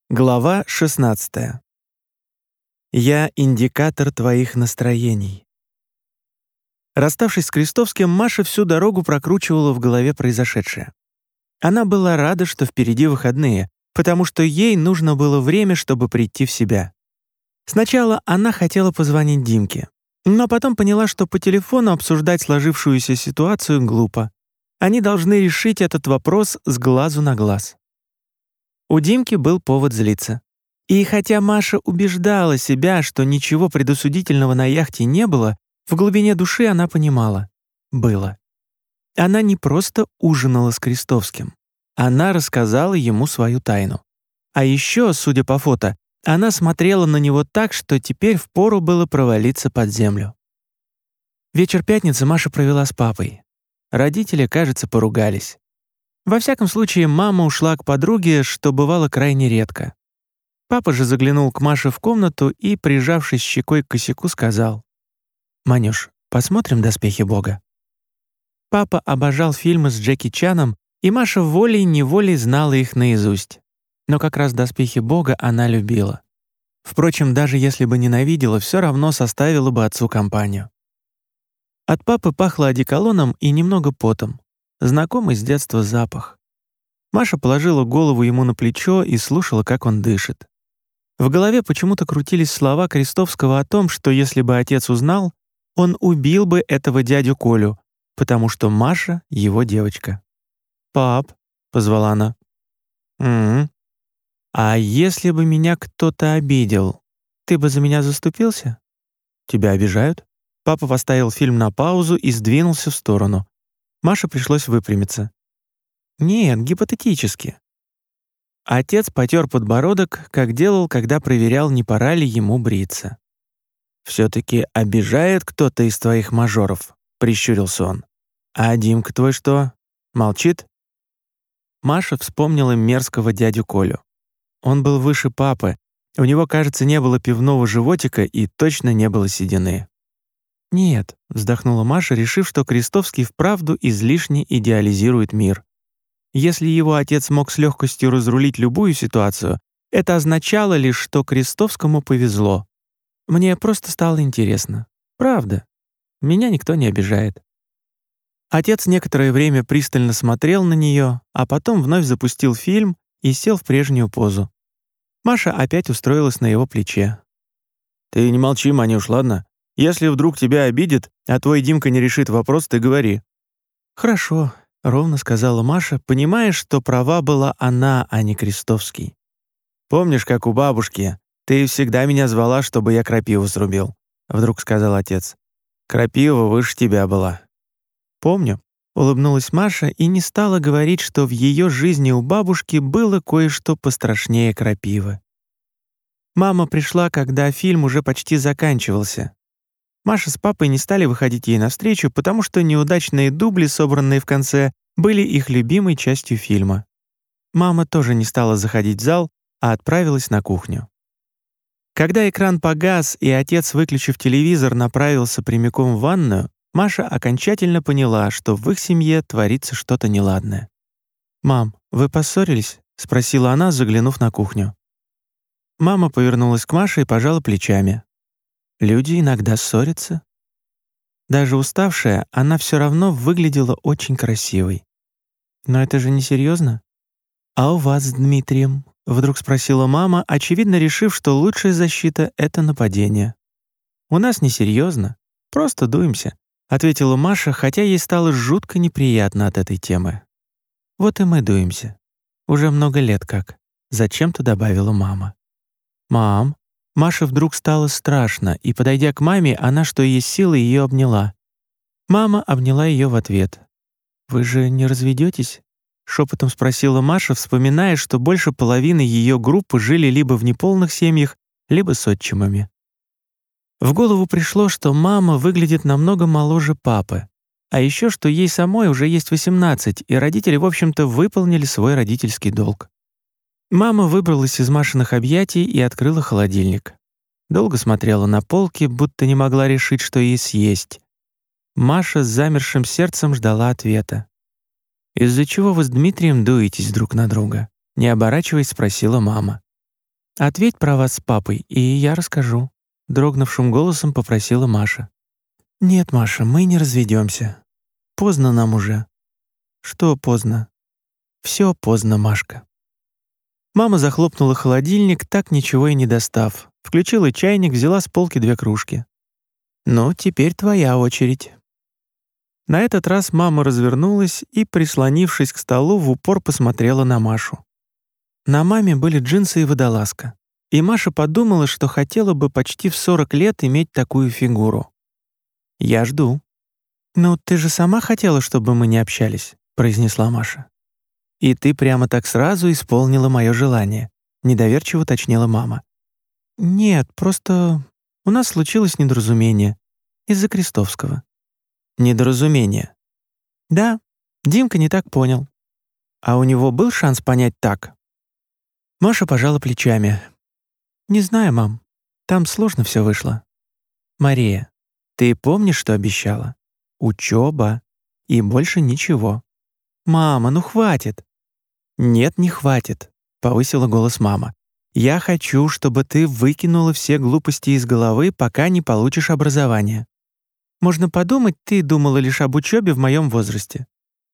Глава 16. Я индикатор твоих настроений. Расставшись с Крестовским, Маша всю дорогу прокручивала в голове произошедшее. Она была рада, что впереди выходные, потому что ей нужно было время, чтобы прийти в себя. Сначала она хотела позвонить Димке, но потом поняла, что по телефону обсуждать сложившуюся ситуацию глупо. Они должны решить этот вопрос с глазу на глаз. У Димки был повод злиться. И хотя Маша убеждала себя, что ничего предосудительного на яхте не было, в глубине души она понимала — было. Она не просто ужинала с Крестовским. Она рассказала ему свою тайну. А еще, судя по фото, она смотрела на него так, что теперь впору было провалиться под землю. Вечер пятницы Маша провела с папой. Родители, кажется, поругались. Во всяком случае, мама ушла к подруге, что бывало крайне редко. Папа же заглянул к Маше в комнату и, прижавшись щекой к косяку, сказал: «Манюш, посмотрим «Доспехи Бога»?» Папа обожал фильмы с Джеки Чаном, и Маша волей-неволей знала их наизусть. Но как раз «Доспехи Бога» она любила. Впрочем, даже если бы ненавидела, все равно составила бы отцу компанию. От папы пахло одеколоном и немного потом. Знакомый с детства запах. Маша положила голову ему на плечо и слушала, как он дышит. В голове почему-то крутились слова Крестовского о том, что если бы отец узнал, он убил бы этого дядю Колю, потому что Маша — его девочка. «Пап», — позвала она. «М-м. А если бы меня кто-то обидел, ты бы за меня заступился? Тебя обижают?» Папа поставил фильм на паузу и сдвинулся в сторону. Маше пришлось выпрямиться. «Нет, гипотетически». Отец потер подбородок, как делал, когда проверял, не пора ли ему бриться. «Все-таки обижает кто-то из твоих мажоров?» — прищурился он. «А Димка твой что, молчит?» Маша вспомнила мерзкого дядю Колю. Он был выше папы, у него, кажется, не было пивного животика и точно не было седины. «Нет», — вздохнула Маша, решив, что Крестовский вправду излишне идеализирует мир. Если его отец мог с легкостью разрулить любую ситуацию, это означало лишь, что Крестовскому повезло. Мне просто стало интересно. Правда. Меня никто не обижает. Отец некоторое время пристально смотрел на нее, а потом вновь запустил фильм и сел в прежнюю позу. Маша опять устроилась на его плече. «Ты не молчи, Манюш, ладно? Если вдруг тебя обидит, а твой Димка не решит вопрос, ты говори». «Хорошо», — ровно сказала Маша, понимая, что права была она, а не Крестовский. «Помнишь, как у бабушки? Ты всегда меня звала, чтобы я крапиву срубил», — вдруг сказал отец. «Крапива выше тебя была». «Помню», — улыбнулась Маша и не стала говорить, что в ее жизни у бабушки было кое-что пострашнее крапивы. Мама пришла, когда фильм уже почти заканчивался. Маша с папой не стали выходить ей навстречу, потому что неудачные дубли, собранные в конце, были их любимой частью фильма. Мама тоже не стала заходить в зал, а отправилась на кухню. Когда экран погас и отец, выключив телевизор, направился прямиком в ванную, Маша окончательно поняла, что в их семье творится что-то неладное. «Мам, вы поссорились?» — спросила она, заглянув на кухню. Мама повернулась к Маше и пожала плечами. Люди иногда ссорятся. Даже уставшая, она все равно выглядела очень красивой. Но это же не серьезно. «А у вас с Дмитрием?» — вдруг спросила мама, очевидно решив, что лучшая защита — это нападение. «У нас не серьезно, просто дуемся», — ответила Маша, хотя ей стало жутко неприятно от этой темы. «Вот и мы дуемся. Уже много лет как», — зачем-то добавила мама. «Мам». Маше вдруг стало страшно, и, подойдя к маме, она, что есть силы, ее обняла. Мама обняла ее в ответ. «Вы же не разведетесь?» — шепотом спросила Маша, вспоминая, что больше половины ее группы жили либо в неполных семьях, либо с отчимами. В голову пришло, что мама выглядит намного моложе папы, а еще что ей самой уже есть 18, и родители, в общем-то, выполнили свой родительский долг. Мама выбралась из Машиных объятий и открыла холодильник. Долго смотрела на полки, будто не могла решить, что ей съесть. Маша с замершим сердцем ждала ответа. «Из-за чего вы с Дмитрием дуетесь друг на друга?» — не оборачиваясь, спросила мама. «Ответь про вас с папой, и я расскажу», — дрогнувшим голосом попросила Маша. «Нет, Маша, мы не разведемся. Поздно нам уже». «Что поздно?» «Все поздно, Машка». Мама захлопнула холодильник, так ничего и не достав. Включила чайник, взяла с полки 2 кружки. «Ну, теперь твоя очередь». На этот раз мама развернулась и, прислонившись к столу, в упор посмотрела на Машу. На маме были джинсы и водолазка. И Маша подумала, что хотела бы почти в 40 лет иметь такую фигуру. «Я жду». «Ну, ты же сама хотела, чтобы мы не общались», — произнесла Маша. «И ты прямо так сразу исполнила мое желание», — недоверчиво уточнила мама. «Нет, просто у нас случилось недоразумение из-за Крестовского». «Недоразумение?» «Да, Димка не так понял». «А у него был шанс понять так?» Маша пожала плечами. «Не знаю, мам. Там сложно все вышло». «Мария, ты помнишь, что обещала? Учеба и больше ничего». «Мама, ну хватит». «Нет, не хватит», — повысила голос мама. «Я хочу, чтобы ты выкинула все глупости из головы, пока не получишь образование. Можно подумать, ты думала лишь об учебе в моем возрасте».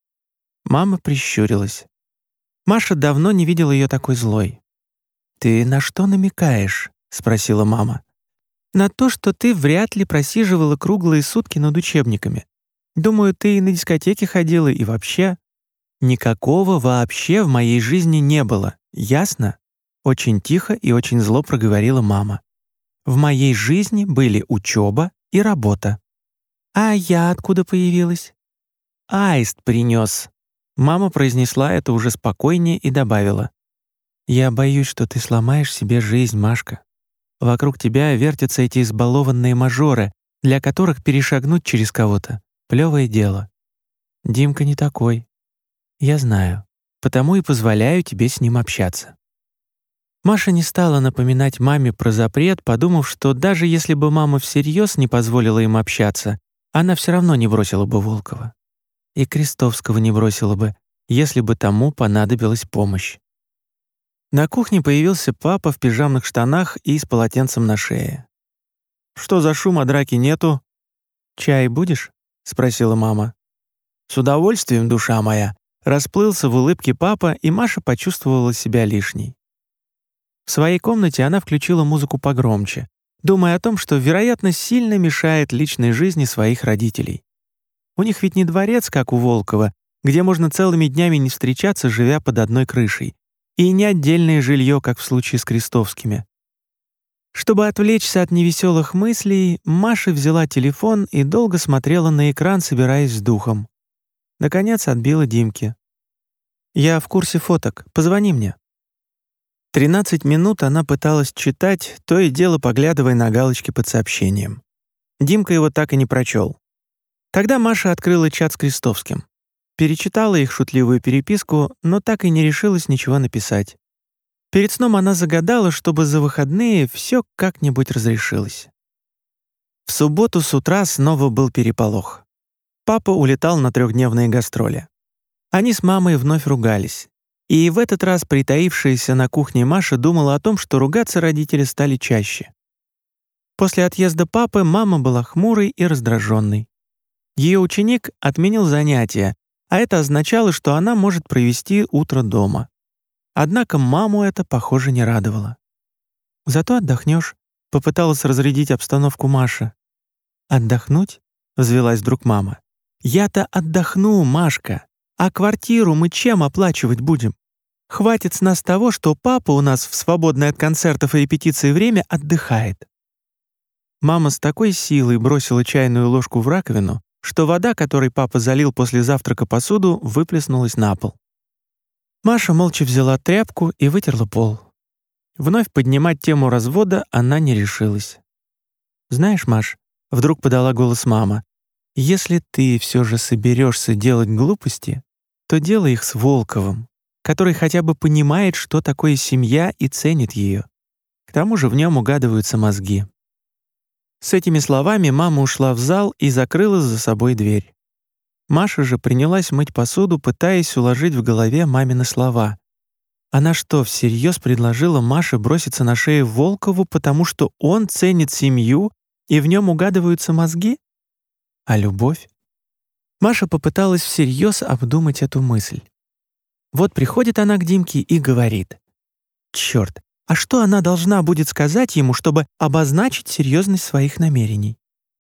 Мама прищурилась. Маша давно не видела ее такой злой. «Ты на что намекаешь?» — спросила мама. «На то, что ты вряд ли просиживала круглые сутки над учебниками. Думаю, ты и на дискотеке ходила, и вообще...» «Никакого вообще в моей жизни не было, ясно?» Очень тихо и очень зло проговорила мама. «В моей жизни были учеба и работа». «А я откуда появилась?» «Аист принес». Мама произнесла это уже спокойнее и добавила. «Я боюсь, что ты сломаешь себе жизнь, Машка. Вокруг тебя вертятся эти избалованные мажоры, для которых перешагнуть через кого-то — плевое дело. Димка не такой. Я знаю, потому и позволяю тебе с ним общаться». Маша не стала напоминать маме про запрет, подумав, что даже если бы мама всерьез не позволила им общаться, она все равно не бросила бы Волкова. И Крестовского не бросила бы, если бы тому понадобилась помощь. На кухне появился папа в пижамных штанах и с полотенцем на шее. «Что за шум, а драки нету?» «Чай будешь?» — спросила мама. «С удовольствием, душа моя», — расплылся в улыбке папа, и Маша почувствовала себя лишней. В своей комнате она включила музыку погромче, думая о том, что, вероятно, сильно мешает личной жизни своих родителей. У них ведь не дворец, как у Волкова, где можно целыми днями не встречаться, живя под одной крышей, и не отдельное жилье, как в случае с Крестовскими. Чтобы отвлечься от невеселых мыслей, Маша взяла телефон и долго смотрела на экран, собираясь с духом. Наконец отбила Димке. «Я в курсе фоток, позвони мне». 13 минут она пыталась читать, то и дело поглядывая на галочки под сообщением. Димка его так и не прочел. Тогда Маша открыла чат с Крестовским. Перечитала их шутливую переписку, но так и не решилась ничего написать. Перед сном она загадала, чтобы за выходные все как-нибудь разрешилось. В субботу с утра снова был переполох. Папа улетал на 3-дневные гастроли. Они с мамой вновь ругались. И в этот раз притаившаяся на кухне Маша думала о том, что ругаться родители стали чаще. После отъезда папы мама была хмурой и раздраженной. Ее ученик отменил занятия, а это означало, что она может провести утро дома. Однако маму это, похоже, не радовало. «Зато отдохнешь», — попыталась разрядить обстановку Маша. «Отдохнуть?» — взвелась вдруг мама. «Я-то отдохну, Машка, а квартиру мы чем оплачивать будем? Хватит с нас того, что папа у нас в свободное от концертов и репетиций время отдыхает». Мама с такой силой бросила чайную ложку в раковину, что вода, которой папа залил после завтрака посуду, выплеснулась на пол. Маша молча взяла тряпку и вытерла пол. Вновь поднимать тему развода она не решилась. «Знаешь, Маш», — вдруг подала голос мама, «если ты все же соберешься делать глупости, то делай их с Волковым, который хотя бы понимает, что такое семья и ценит ее. К тому же в нем угадываются мозги». С этими словами мама ушла в зал и закрыла за собой дверь. Маша же принялась мыть посуду, пытаясь уложить в голове мамины слова. Она что, всерьез предложила Маше броситься на шею Волкову, потому что он ценит семью и в нем угадываются мозги? А любовь? Маша попыталась всерьез обдумать эту мысль. Вот приходит она к Димке и говорит: «Черт, а что она должна будет сказать ему, чтобы обозначить серьезность своих намерений?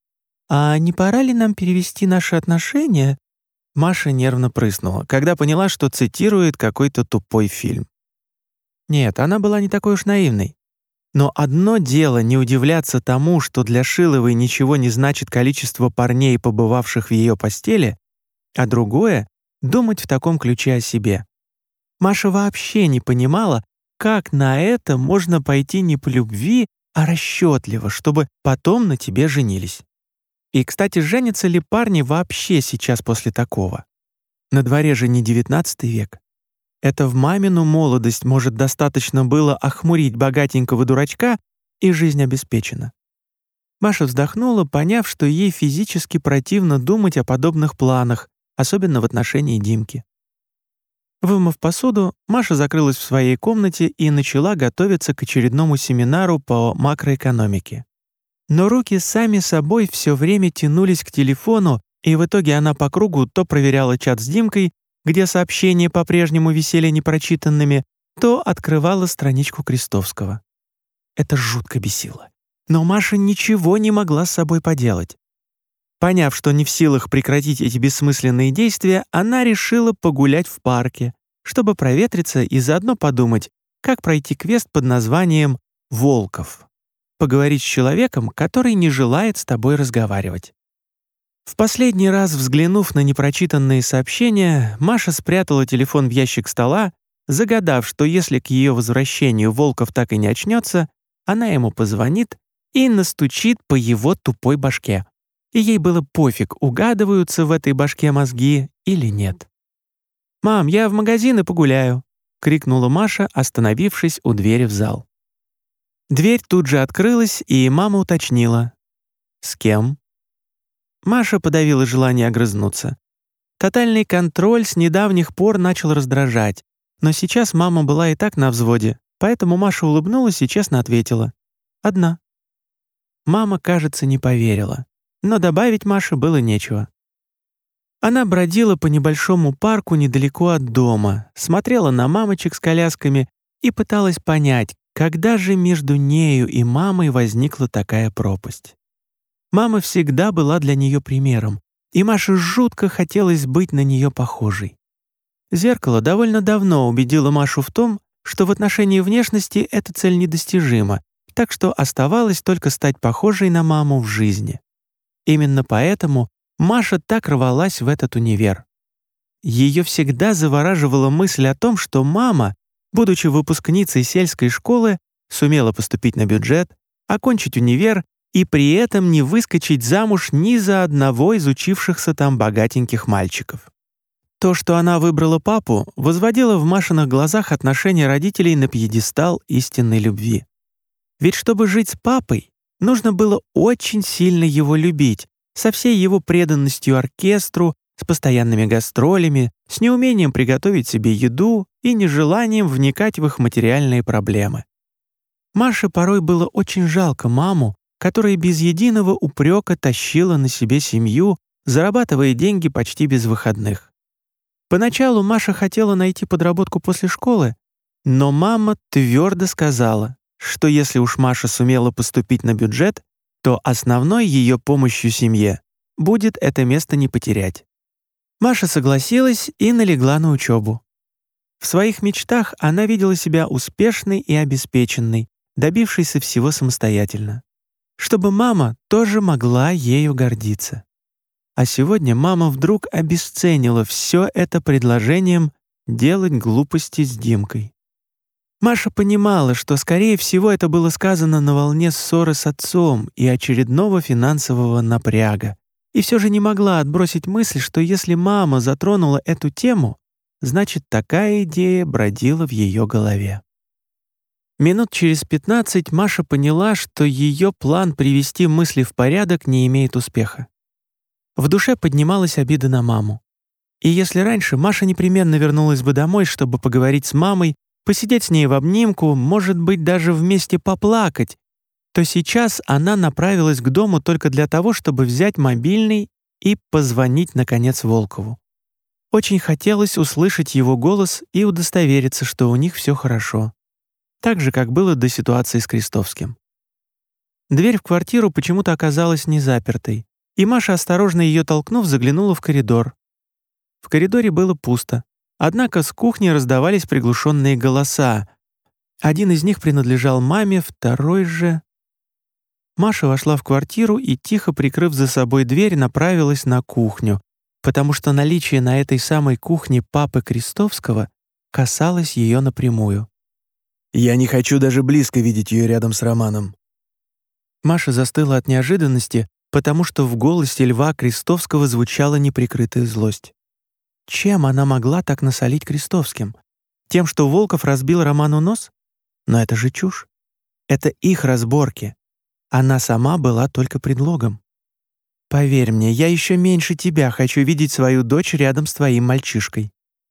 А не пора ли нам перевести наши отношения?» Маша нервно прыснула, когда поняла, что цитирует какой-то тупой фильм. Нет, она была не такой уж наивной. Но одно дело не удивляться тому, что для Шиловой ничего не значит количество парней, побывавших в ее постели, а другое — думать в таком ключе о себе. Маша вообще не понимала, как на это можно пойти не по любви, а расчетливо, чтобы потом на тебе женились. И, кстати, женятся ли парни вообще сейчас после такого? На дворе же не 19 век. Это в мамину молодость, может, достаточно было охмурить богатенького дурачка, и жизнь обеспечена. Маша вздохнула, поняв, что ей физически противно думать о подобных планах, особенно в отношении Димки. Вымыв посуду, Маша закрылась в своей комнате и начала готовиться к очередному семинару по макроэкономике. Но руки сами собой все время тянулись к телефону, и в итоге она по кругу то проверяла чат с Димкой, где сообщения по-прежнему висели непрочитанными, то открывала страничку Крестовского. Это жутко бесило. Но Маша ничего не могла с собой поделать. Поняв, что не в силах прекратить эти бессмысленные действия, она решила погулять в парке, чтобы проветриться и заодно подумать, как пройти квест под названием «Волков». Поговорить с человеком, который не желает с тобой разговаривать. В последний раз взглянув на непрочитанные сообщения, Маша спрятала телефон в ящик стола, загадав, что если к ее возвращению Волков так и не очнется, она ему позвонит и настучит по его тупой башке. И ей было пофиг, угадываются в этой башке мозги или нет. «Мам, я в магазин и погуляю», — крикнула Маша, остановившись у двери в зал. Дверь тут же открылась, и мама уточнила: «С кем?» Маша подавила желание огрызнуться. Тотальный контроль с недавних пор начал раздражать, но сейчас мама была и так на взводе, поэтому Маша улыбнулась и честно ответила: «Одна». Мама, кажется, не поверила, но добавить Маше было нечего. Она бродила по небольшому парку недалеко от дома, смотрела на мамочек с колясками и пыталась понять, когда же между нею и мамой возникла такая пропасть. Мама всегда была для нее примером, и Маше жутко хотелось быть на нее похожей. Зеркало довольно давно убедило Машу в том, что в отношении внешности эта цель недостижима, так что оставалось только стать похожей на маму в жизни. Именно поэтому Маша так рвалась в этот универ. Ее всегда завораживала мысль о том, что мама, будучи выпускницей сельской школы, сумела поступить на бюджет, окончить универ и при этом не выскочить замуж ни за одного из учившихся там богатеньких мальчиков. То, что она выбрала папу, возводило в Машиных глазах отношения родителей на пьедестал истинной любви. Ведь чтобы жить с папой, нужно было очень сильно его любить, со всей его преданностью оркестру, с постоянными гастролями, с неумением приготовить себе еду и нежеланием вникать в их материальные проблемы. Маше порой было очень жалко маму, которая без единого упрека тащила на себе семью, зарабатывая деньги почти без выходных. Поначалу Маша хотела найти подработку после школы, но мама твердо сказала, что если уж Маша сумела поступить на бюджет, то основной ее помощью семье будет это место не потерять. Маша согласилась и налегла на учебу. В своих мечтах она видела себя успешной и обеспеченной, добившейся всего самостоятельно, чтобы мама тоже могла ею гордиться. А сегодня мама вдруг обесценила все это предложением делать глупости с Димкой. Маша понимала, что, скорее всего, это было сказано на волне ссоры с отцом и очередного финансового напряга, и все же не могла отбросить мысль, что если мама затронула эту тему, значит, такая идея бродила в ее голове. Минут через 15 Маша поняла, что ее план привести мысли в порядок не имеет успеха. В душе поднималась обида на маму. И если раньше Маша непременно вернулась бы домой, чтобы поговорить с мамой, посидеть с ней в обнимку, может быть, даже вместе поплакать, то сейчас она направилась к дому только для того, чтобы взять мобильный и позвонить, наконец, Волкову. Очень хотелось услышать его голос и удостовериться, что у них все хорошо. Так же, как было до ситуации с Крестовским. Дверь в квартиру почему-то оказалась не запертой, и Маша, осторожно ее толкнув, заглянула в коридор. В коридоре было пусто, однако с кухни раздавались приглушенные голоса. Один из них принадлежал маме, второй же... Маша вошла в квартиру и, тихо прикрыв за собой дверь, направилась на кухню, потому что наличие на этой самой кухне папы Крестовского касалось ее напрямую. «Я не хочу даже близко видеть ее рядом с Романом». Маша застыла от неожиданности, потому что в голосе Льва Крестовского звучала неприкрытая злость. Чем она могла так насолить Крестовским? Тем, что Волков разбил Роману нос? Но это же чушь. Это их разборки. Она сама была только предлогом. Поверь мне, я еще меньше тебя хочу видеть свою дочь рядом с твоим мальчишкой.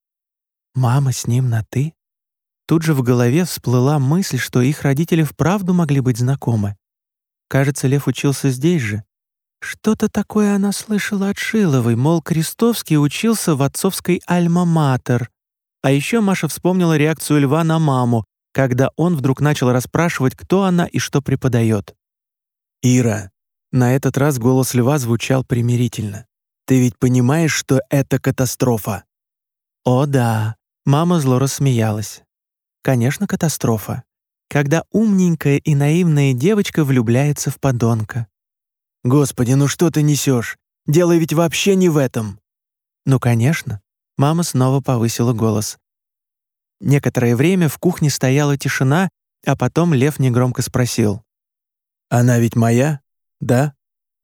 Мама с ним на «ты»? Тут же в голове всплыла мысль, что их родители вправду могли быть знакомы. Кажется, Лев учился здесь же. Что-то такое она слышала от Шиловой, мол, Крестовский учился в отцовской «Альма-Матер». А еще Маша вспомнила реакцию Льва на маму, когда он вдруг начал расспрашивать, кто она и что преподает. «Ира», на этот раз голос Льва звучал примирительно. «Ты ведь понимаешь, что это катастрофа?» «О да», — мама зло рассмеялась. «Конечно, катастрофа. Когда умненькая и наивная девочка влюбляется в подонка». «Господи, ну что ты несешь? Дело ведь вообще не в этом». «Ну, конечно». Мама снова повысила голос. Некоторое время в кухне стояла тишина, а потом Лев негромко спросил. «Она ведь моя, да?»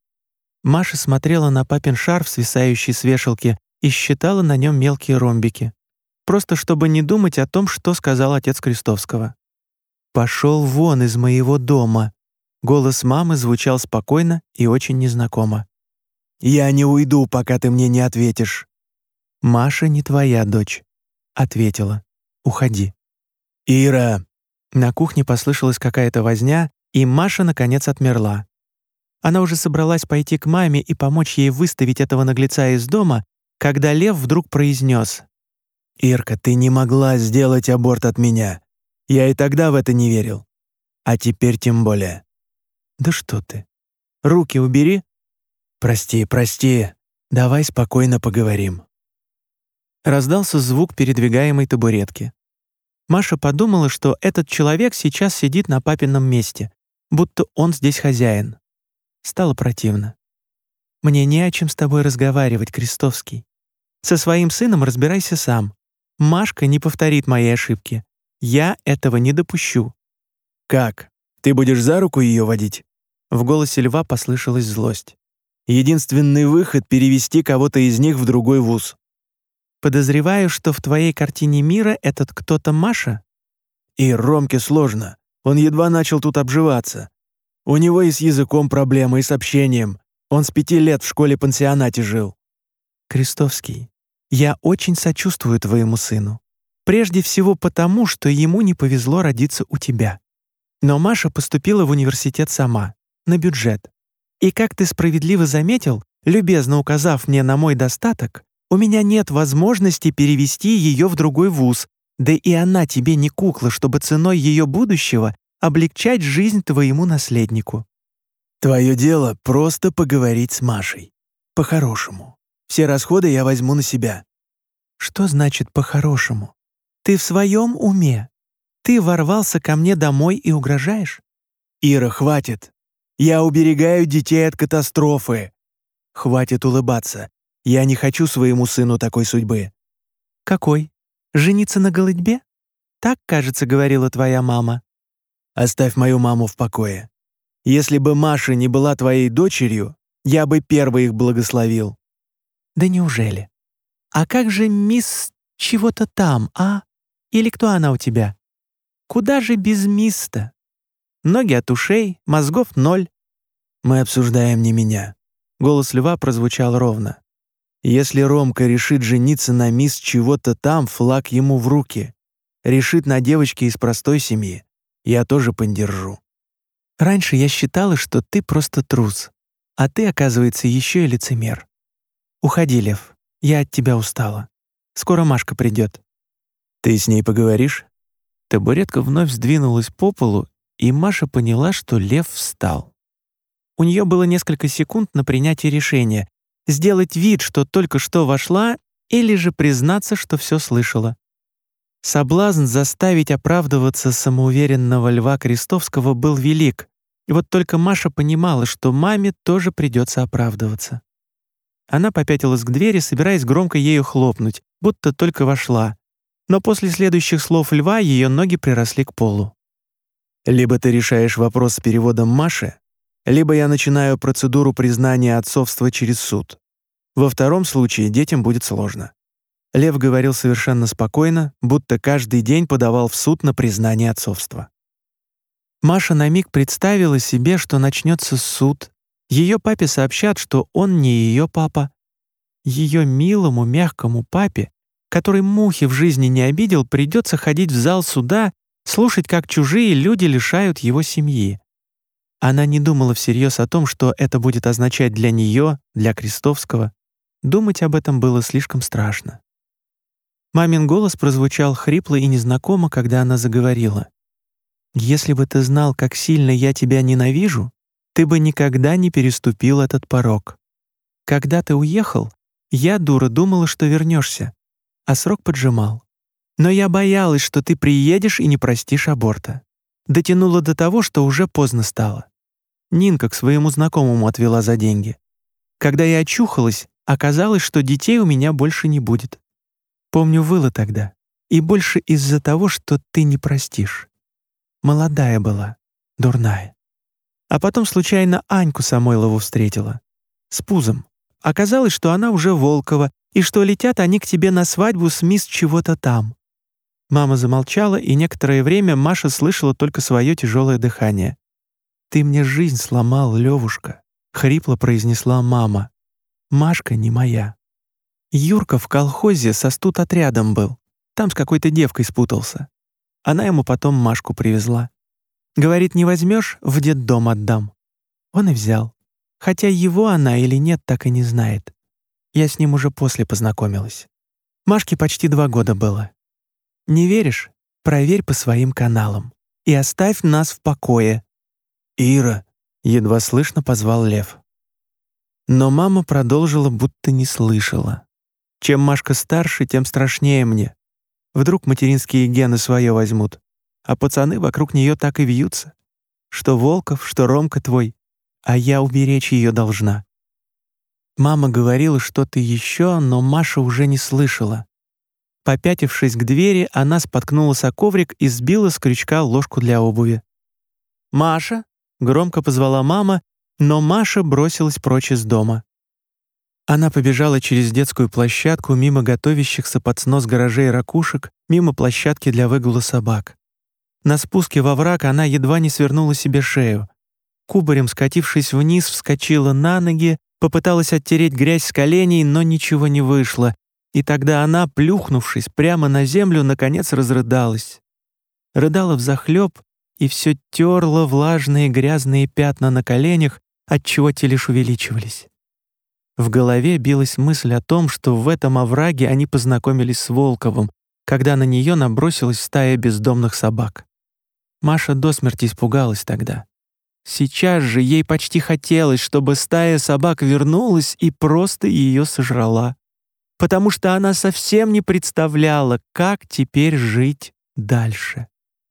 Маша смотрела на папин шарф, свисающий с вешалки, и считала на нем мелкие ромбики. Просто чтобы не думать о том, что сказал отец Крестовского. «Пошел вон из моего дома!» Голос мамы звучал спокойно и очень незнакомо. «Я не уйду, пока ты мне не ответишь». «Маша не твоя дочь», — ответила. «Уходи». «Ира!» На кухне послышалась какая-то возня, и Маша, наконец, отмерла. Она уже собралась пойти к маме и помочь ей выставить этого наглеца из дома, когда Лев вдруг произнес: «Ирка, ты не могла сделать аборт от меня. Я и тогда в это не верил. А теперь тем более». «Да что ты? Руки убери». «Прости, прости. Давай спокойно поговорим». Раздался звук передвигаемой табуретки. Маша подумала, что этот человек сейчас сидит на папином месте, будто он здесь хозяин. Стало противно. «Мне не о чем с тобой разговаривать, Крестовский. Со своим сыном разбирайся сам. Машка не повторит моей ошибки. Я этого не допущу». «Как? Ты будешь за руку ее водить?» В голосе Льва послышалась злость. «Единственный выход — перевести кого-то из них в другой вуз». «Подозреваю, что в твоей картине мира этот кто-то Маша?» «И Ромке сложно. Он едва начал тут обживаться. У него и с языком проблемы, и с общением. Он с 5 лет в школе-пансионате жил». «Крестовский, я очень сочувствую твоему сыну. Прежде всего потому, что ему не повезло родиться у тебя. Но Маша поступила в университет сама, на бюджет. И как ты справедливо заметил, любезно указав мне на мой достаток, у меня нет возможности перевести ее в другой вуз, да и она тебе не кукла, чтобы ценой ее будущего облегчать жизнь твоему наследнику». «Твое дело — просто поговорить с Машей. По-хорошему. Все расходы я возьму на себя». «Что значит «по-хорошему»? Ты в своем уме? Ты ворвался ко мне домой и угрожаешь?» «Ира, хватит. Я уберегаю детей от катастрофы. Хватит улыбаться. Я не хочу своему сыну такой судьбы». «Какой? Жениться на голытьбе? Так, кажется, говорила твоя мама». «Оставь мою маму в покое. Если бы Маша не была твоей дочерью, я бы первый их благословил». «Да неужели? А как же мисс чего-то там, а? Или кто она у тебя? Куда же без мисс-то? Ноги от ушей, мозгов ноль». «Мы обсуждаем не меня». Голос Льва прозвучал ровно. «Если Ромка решит жениться на мисс чего-то там, флаг ему в руки. Решит на девочке из простой семьи. Я тоже поддержу». «Раньше я считала, что ты просто трус, а ты, оказывается, еще и лицемер. Уходи, Лев, я от тебя устала. Скоро Машка придет». «Ты с ней поговоришь?» Табуретка вновь сдвинулась по полу, и Маша поняла, что Лев встал. У нее было несколько секунд на принятие решения — сделать вид, что только что вошла, или же признаться, что все слышала. Соблазн заставить оправдываться самоуверенного Льва Крестовского был велик, и вот только Маша понимала, что маме тоже придется оправдываться. Она попятилась к двери, собираясь громко ею хлопнуть, будто только вошла, но после следующих слов Льва ее ноги приросли к полу. «Либо ты решаешь вопрос с переводом Маши, либо я начинаю процедуру признания отцовства через суд. Во втором случае детям будет сложно». Лев говорил совершенно спокойно, будто каждый день подавал в суд на признание отцовства. Маша на миг представила себе, что начнется суд. Ее папе сообщат, что он не ее папа. Ее милому, мягкому папе, который мухи в жизни не обидел, придется ходить в зал суда, слушать, как чужие люди лишают его семьи. Она не думала всерьез о том, что это будет означать для нее, для Крестовского. Думать об этом было слишком страшно. Мамин голос прозвучал хрипло и незнакомо, когда она заговорила. «Если бы ты знал, как сильно я тебя ненавижу, ты бы никогда не переступил этот порог. Когда ты уехал, я, дура, думала, что вернешься, а срок поджимал. Но я боялась, что ты приедешь и не простишь аборта. Дотянула до того, что уже поздно стало. Нинка к своему знакомому отвела за деньги. Когда я очухалась, оказалось, что детей у меня больше не будет. Помню, выла тогда. И больше из-за того, что ты не простишь. Молодая была, дурная. А потом случайно Аньку Самойлову встретила. С пузом. Оказалось, что она уже Волкова, и что летят они к тебе на свадьбу с мисс чего-то там». Мама замолчала, и некоторое время Маша слышала только свое тяжелое дыхание. «Ты мне жизнь сломал, Левушка», — хрипло произнесла мама. «Машка не моя. Юрка в колхозе со студотрядом был. Там с какой-то девкой спутался. Она ему потом Машку привезла. Говорит, не возьмешь, в детдом отдам. Он и взял. Хотя его она или нет, так и не знает. Я с ним уже после познакомилась. Машке почти 2 года было. Не веришь? Проверь по своим каналам. И оставь нас в покое». «Ира!» — едва слышно позвал Лев. Но мама продолжила, будто не слышала. «Чем Машка старше, тем страшнее мне. Вдруг материнские гены свое возьмут, а пацаны вокруг нее так и вьются. Что Волков, что Ромка твой, а я уберечь ее должна». Мама говорила что-то еще, но Маша уже не слышала. Попятившись к двери, она споткнулась о коврик и сбила с крючка ложку для обуви. «Маша!» — громко позвала мама, но Маша бросилась прочь из дома. Она побежала через детскую площадку, мимо готовящихся под снос гаражей ракушек, мимо площадки для выгула собак. На спуске во враг она едва не свернула себе шею. Кубарем скатившись вниз, вскочила на ноги, попыталась оттереть грязь с коленей, но ничего не вышло, и тогда она, плюхнувшись прямо на землю, наконец разрыдалась. Рыдала взахлёб и все терла влажные грязные пятна на коленях, отчего те лишь увеличивались. В голове билась мысль о том, что в этом овраге они познакомились с Волковым, когда на нее набросилась стая бездомных собак. Маша до смерти испугалась тогда. Сейчас же ей почти хотелось, чтобы стая собак вернулась и просто ее сожрала, потому что она совсем не представляла, как теперь жить дальше.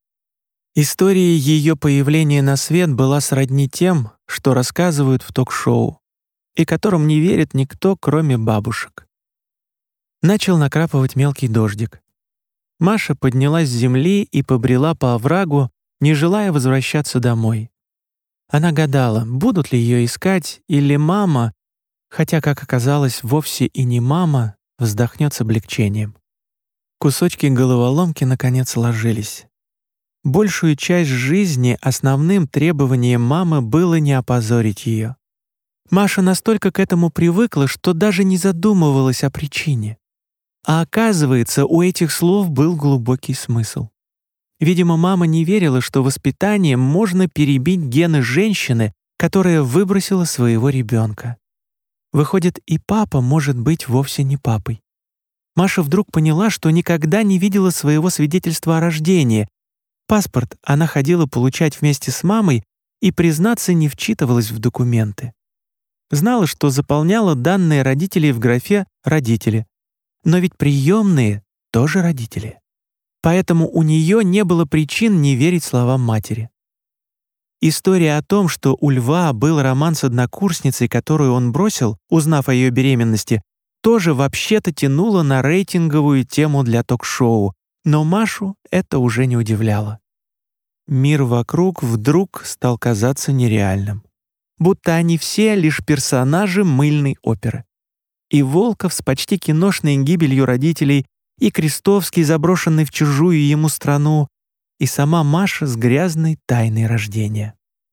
История ее появления на свет была сродни тем, что рассказывают в ток-шоу, и которым не верит никто, кроме бабушек. Начал накрапывать мелкий дождик. Маша поднялась с земли и побрела по оврагу, не желая возвращаться домой. Она гадала, будут ли ее искать, или мама, хотя, как оказалось, вовсе и не мама, вздохнет с облегчением. Кусочки головоломки наконец сложились. Большую часть жизни основным требованием мамы было не опозорить ее. Маша настолько к этому привыкла, что даже не задумывалась о причине. А оказывается, у этих слов был глубокий смысл. Видимо, мама не верила, что воспитанием можно перебить гены женщины, которая выбросила своего ребенка. Выходит, и папа может быть вовсе не папой. Маша вдруг поняла, что никогда не видела своего свидетельства о рождении. Паспорт она ходила получать вместе с мамой и, признаться, не вчитывалась в документы. Знала, что заполняла данные родителей в графе «родители». Но ведь приемные тоже родители. Поэтому у нее не было причин не верить словам матери. История о том, что у Льва был роман с однокурсницей, которую он бросил, узнав о ее беременности, тоже вообще-то тянула на рейтинговую тему для ток-шоу, но Машу это уже не удивляло. Мир вокруг вдруг стал казаться нереальным. Будто они все лишь персонажи мыльной оперы. И Волков с почти киношной гибелью родителей, и Крестовский, заброшенный в чужую ему страну, и сама Маша с грязной тайной рождения.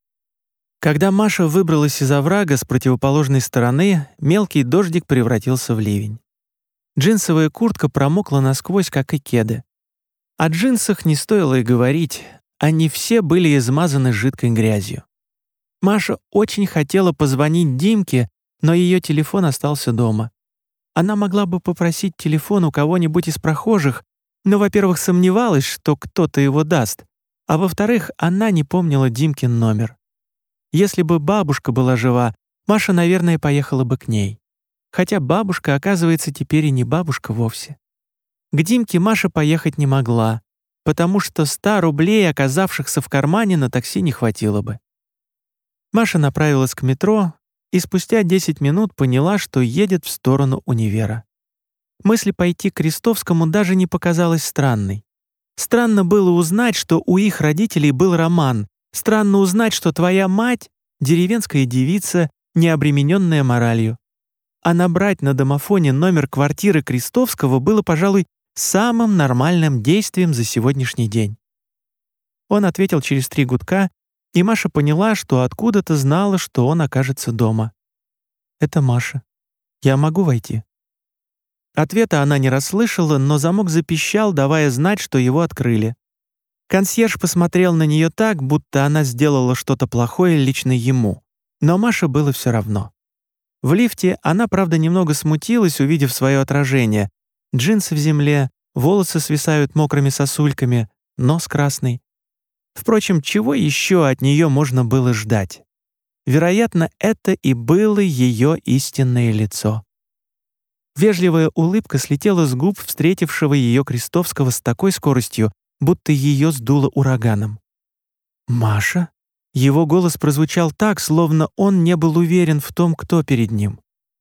Когда Маша выбралась из оврага с противоположной стороны, мелкий дождик превратился в ливень. Джинсовая куртка промокла насквозь, как и кеды. О джинсах не стоило и говорить, они все были измазаны жидкой грязью. Маша очень хотела позвонить Димке, но ее телефон остался дома. Она могла бы попросить телефон у кого-нибудь из прохожих, но, во-первых, сомневалась, что кто-то его даст, а во-вторых, она не помнила Димкин номер. Если бы бабушка была жива, Маша, наверное, поехала бы к ней. Хотя бабушка, оказывается, теперь и не бабушка вовсе. К Димке Маша поехать не могла, потому что 100 рублей, оказавшихся в кармане, на такси не хватило бы. Маша направилась к метро и спустя 10 минут поняла, что едет в сторону универа. Мысль пойти к Крестовскому даже не показалась странной. Странно было узнать, что у их родителей был роман. Странно узнать, что твоя мать — деревенская девица, не обремененная моралью. А набрать на домофоне номер квартиры Крестовского было, пожалуй, самым нормальным действием за сегодняшний день. Он ответил через 3 гудка, и Маша поняла, что откуда-то знала, что он окажется дома. «Это Маша. Я могу войти?» Ответа она не расслышала, но замок запищал, давая знать, что его открыли. Консьерж посмотрел на нее так, будто она сделала что-то плохое лично ему, но Маше было все равно. В лифте она, правда, немного смутилась, увидев свое отражение. Джинсы в земле, волосы свисают мокрыми сосульками, нос красный. Впрочем, чего еще от нее можно было ждать? Вероятно, это и было ее истинное лицо. Вежливая улыбка слетела с губ встретившего ее Крестовского с такой скоростью, будто ее сдуло ураганом. «Маша?» Его голос прозвучал так, словно он не был уверен в том, кто перед ним.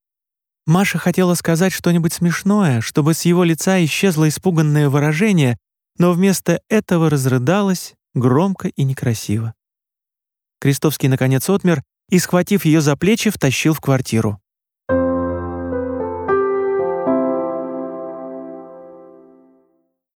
Маша хотела сказать что-нибудь смешное, чтобы с его лица исчезло испуганное выражение, но вместо этого разрыдалась громко и некрасиво. Крестовский наконец отмер и, схватив ее за плечи, втащил в квартиру.